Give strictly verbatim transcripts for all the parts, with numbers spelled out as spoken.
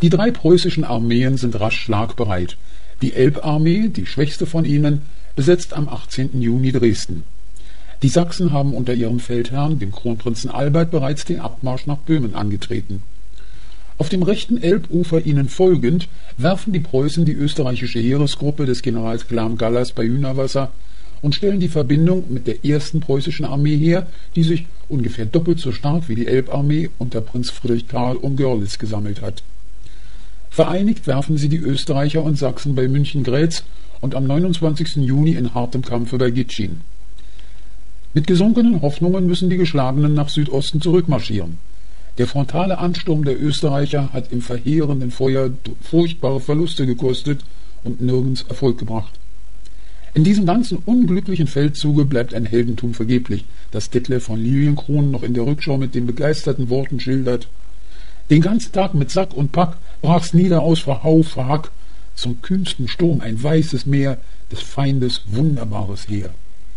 Die drei preußischen Armeen sind rasch schlagbereit. Die Elbarmee, die schwächste von ihnen, besetzt am achtzehnten Juni Dresden. Die Sachsen haben unter ihrem Feldherrn, dem Kronprinzen Albert, bereits den Abmarsch nach Böhmen angetreten. Auf dem rechten Elbufer ihnen folgend werfen die Preußen die österreichische Heeresgruppe des Generals Clam-Gallas bei Hühnerwasser und stellen die Verbindung mit der ersten preußischen Armee her, die sich ungefähr doppelt so stark wie die Elbarmee unter Prinz Friedrich Karl um Görlitz gesammelt hat. Vereinigt werfen sie die Österreicher und Sachsen bei München-Grätz und am neunundzwanzigsten Juni in hartem Kampfe bei Gitschin. Mit gesunkenen Hoffnungen müssen die Geschlagenen nach Südosten zurückmarschieren. Der frontale Ansturm der Österreicher hat im verheerenden Feuer furchtbare Verluste gekostet und nirgends Erfolg gebracht. In diesem ganzen unglücklichen Feldzuge bleibt ein Heldentum vergeblich, das Detlev von Lilienkron noch in der Rückschau mit den begeisterten Worten schildert: Den ganzen Tag mit Sack und Pack brach's nieder aus Verhau, Verhack, zum kühnsten Sturm ein weißes Meer, des Feindes wunderbares Heer.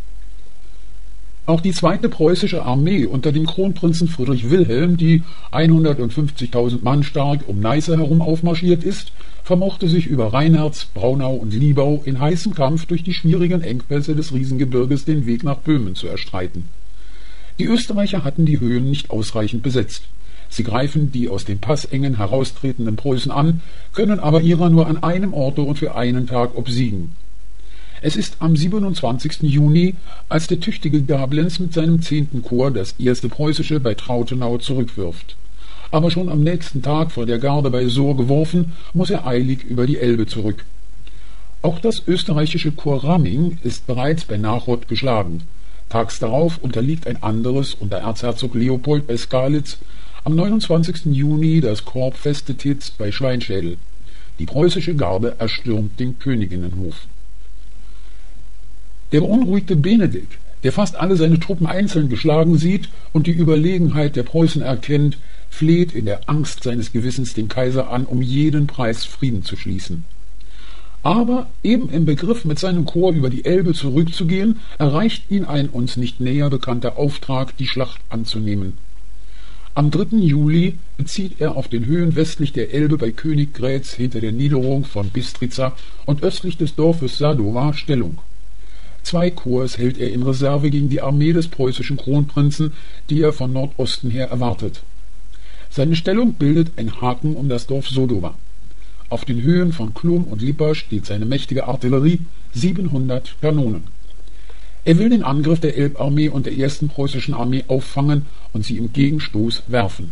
Auch die zweite preußische Armee unter dem Kronprinzen Friedrich Wilhelm, die hundertfünfzigtausend Mann stark um Neiße herum aufmarschiert ist, vermochte sich über Reinharz, Braunau und Liebau in heißem Kampf durch die schwierigen Engpässe des Riesengebirges den Weg nach Böhmen zu erstreiten. Die Österreicher hatten die Höhen nicht ausreichend besetzt. Sie greifen die aus den Passengen heraustretenden Preußen an, können aber ihrer nur an einem Orte und für einen Tag obsiegen. Es ist am siebenundzwanzigsten Juni, als der tüchtige Gablenz mit seinem zehnten Korps das erste preußische bei Trautenau zurückwirft. Aber schon am nächsten Tag vor der Garde bei Sohr geworfen, muss er eilig über die Elbe zurück. Auch das österreichische Korps Ramming ist bereits bei Nachod geschlagen. Tags darauf unterliegt ein anderes unter Erzherzog Leopold bei Skalitz, am neunundzwanzigsten Juni das Korps Festetitz bei Schweinschädel. Die preußische Garde erstürmt den Königinnenhof. Der beunruhigte Benedikt, der fast alle seine Truppen einzeln geschlagen sieht und die Überlegenheit der Preußen erkennt, fleht in der Angst seines Gewissens den Kaiser an, um jeden Preis Frieden zu schließen. Aber eben im Begriff, mit seinem Korps über die Elbe zurückzugehen, erreicht ihn ein uns nicht näher bekannter Auftrag, die Schlacht anzunehmen. Am dritten Juli bezieht er auf den Höhen westlich der Elbe bei Königgrätz hinter der Niederung von Bistrica und östlich des Dorfes Sadowa Stellung. Zwei Korps hält er in Reserve gegen die Armee des preußischen Kronprinzen, die er von Nordosten her erwartet. Seine Stellung bildet ein Haken um das Dorf Sadowa. Auf den Höhen von Chlum und Lipa steht seine mächtige Artillerie, siebenhundert Kanonen. Er will den Angriff der Elbarmee und der ersten preußischen Armee auffangen und sie im Gegenstoß werfen.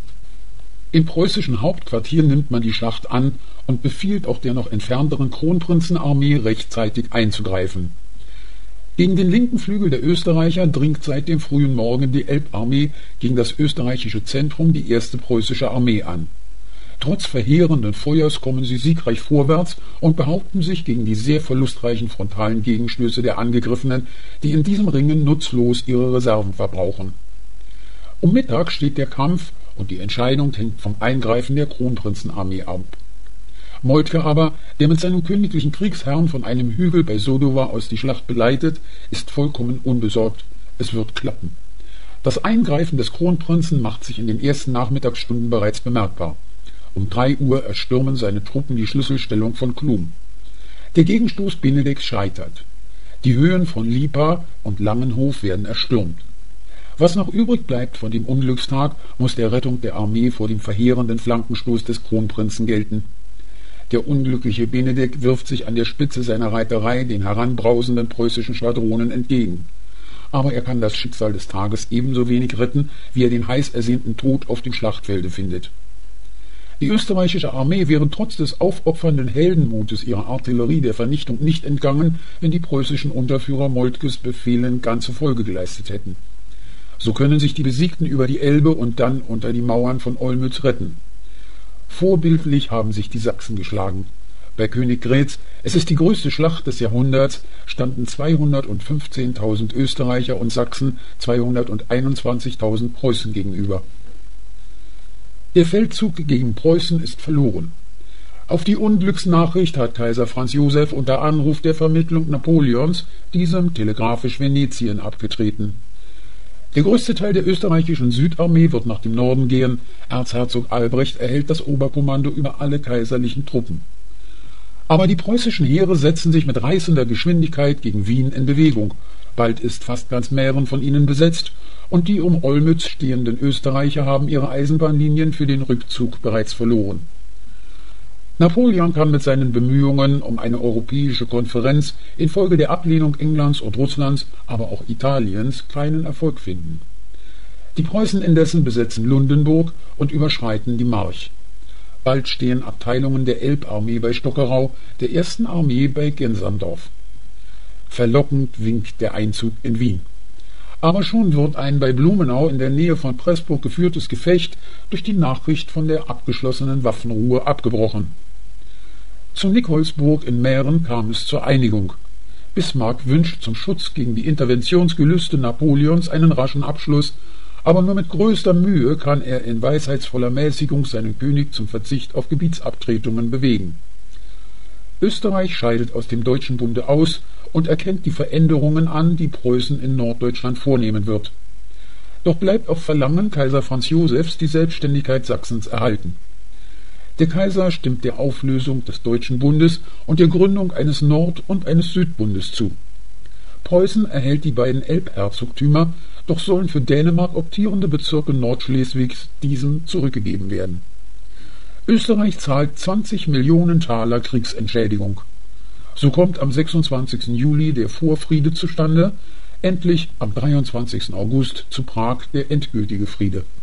Im preußischen Hauptquartier nimmt man die Schlacht an und befiehlt auch der noch entfernteren Kronprinzenarmee rechtzeitig einzugreifen. Gegen den linken Flügel der Österreicher dringt seit dem frühen Morgen die Elbarmee gegen das österreichische Zentrum, die erste preußische Armee, an. Trotz verheerenden Feuers kommen sie siegreich vorwärts und behaupten sich gegen die sehr verlustreichen frontalen Gegenstöße der Angegriffenen, die in diesem Ringen nutzlos ihre Reserven verbrauchen. Um Mittag steht der Kampf und die Entscheidung hängt vom Eingreifen der Kronprinzenarmee ab. Moltke aber, der mit seinem königlichen Kriegsherrn von einem Hügel bei Sadowa aus die Schlacht beleitet, ist vollkommen unbesorgt. Es wird klappen. Das Eingreifen des Kronprinzen macht sich in den ersten Nachmittagsstunden bereits bemerkbar. Um drei Uhr erstürmen seine Truppen die Schlüsselstellung von Chlum. Der Gegenstoß Benedikts scheitert. Die Höhen von Lipa und Langenhof werden erstürmt. Was noch übrig bleibt von dem Unglückstag, muss der Rettung der Armee vor dem verheerenden Flankenstoß des Kronprinzen gelten. Der unglückliche Benedikt wirft sich an der Spitze seiner Reiterei den heranbrausenden preußischen Schwadronen entgegen. Aber er kann das Schicksal des Tages ebenso wenig retten, wie er den heiß ersehnten Tod auf dem Schlachtfelde findet. Die österreichische Armee wäre trotz des aufopfernden Heldenmutes ihrer Artillerie der Vernichtung nicht entgangen, wenn die preußischen Unterführer Moltkes Befehlen ganze Folge geleistet hätten. So können sich die Besiegten über die Elbe und dann unter die Mauern von Olmütz retten. Vorbildlich haben sich die Sachsen geschlagen. Bei Königgrätz, es ist die größte Schlacht des Jahrhunderts, standen zweihundertfünfzehntausend Österreicher und Sachsen zweihunderteinundzwanzigtausend Preußen gegenüber. Der Feldzug gegen Preußen ist verloren. Auf die Unglücksnachricht hat Kaiser Franz Josef unter Anruf der Vermittlung Napoleons diesem telegrafisch Venetien abgetreten. Der größte Teil der österreichischen Südarmee wird nach dem Norden gehen. Erzherzog Albrecht erhält das Oberkommando über alle kaiserlichen Truppen. Aber die preußischen Heere setzen sich mit reißender Geschwindigkeit gegen Wien in Bewegung. Bald ist fast ganz Mähren von ihnen besetzt, und die um Olmütz stehenden Österreicher haben ihre Eisenbahnlinien für den Rückzug bereits verloren. Napoleon kann mit seinen Bemühungen um eine europäische Konferenz infolge der Ablehnung Englands und Russlands, aber auch Italiens, keinen Erfolg finden. Die Preußen indessen besetzen Lundenburg und überschreiten die March. Bald stehen Abteilungen der Elbarmee bei Stockerau, der ersten Armee bei Genserndorf. Verlockend winkt der Einzug in Wien. Aber schon wird ein bei Blumenau in der Nähe von Pressburg geführtes Gefecht durch die Nachricht von der abgeschlossenen Waffenruhe abgebrochen. Zu Nikolsburg in Mähren kam es zur Einigung. Bismarck wünscht zum Schutz gegen die Interventionsgelüste Napoleons einen raschen Abschluss, aber nur mit größter Mühe kann er in weisheitsvoller Mäßigung seinen König zum Verzicht auf Gebietsabtretungen bewegen. Österreich scheidet aus dem Deutschen Bunde aus und erkennt die Veränderungen an, die Preußen in Norddeutschland vornehmen wird. Doch bleibt auf Verlangen Kaiser Franz Josefs die Selbstständigkeit Sachsens erhalten. Der Kaiser stimmt der Auflösung des Deutschen Bundes und der Gründung eines Nord- und eines Südbundes zu. Preußen erhält die beiden Elbherzogtümer, doch sollen für Dänemark optierende Bezirke Nordschleswigs diesem zurückgegeben werden. Österreich zahlt zwanzig Millionen Taler Kriegsentschädigung. So kommt am sechsundzwanzigsten Juli der Vorfriede zustande, endlich am dreiundzwanzigsten August zu Prag der endgültige Friede.